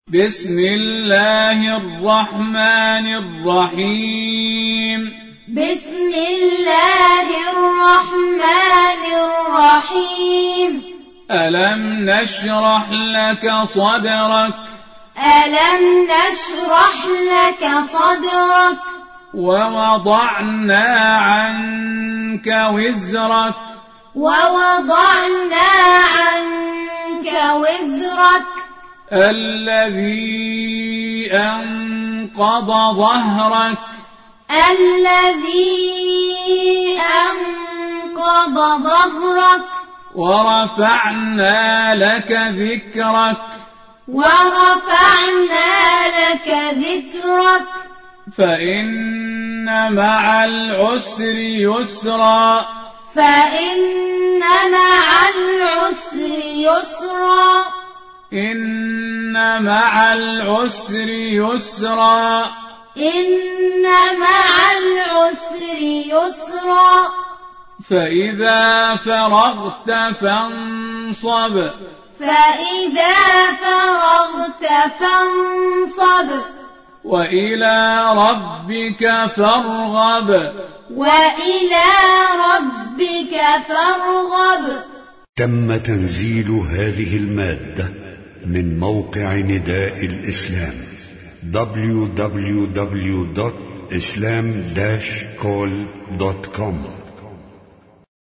بسم الله الرحمن الرحيم. بسم الله الرحمن الرحيم. ألم نشرح لك صدرك. ألم نشرح لك صدرك. ووضعنا عنك وزرك. ووضعنا عنك وزرك. الذي أنقض ظهرك. الذي أنقض ظهرك. ورفعنا لك ذكرك. ورفعنا لك ذكرك. فإن مع العسر يسرا. فإن مع العسر يسرا. إن مع العسر يسرا. إن مع العسر يسرا. فإذا فرغت فانصب. فإذا فرغت فانصب. وإلى ربك فارغب. وإلى ربك فارغب. تم تنزيل هذه المادة من موقع نداء الإسلام www.islam-call.com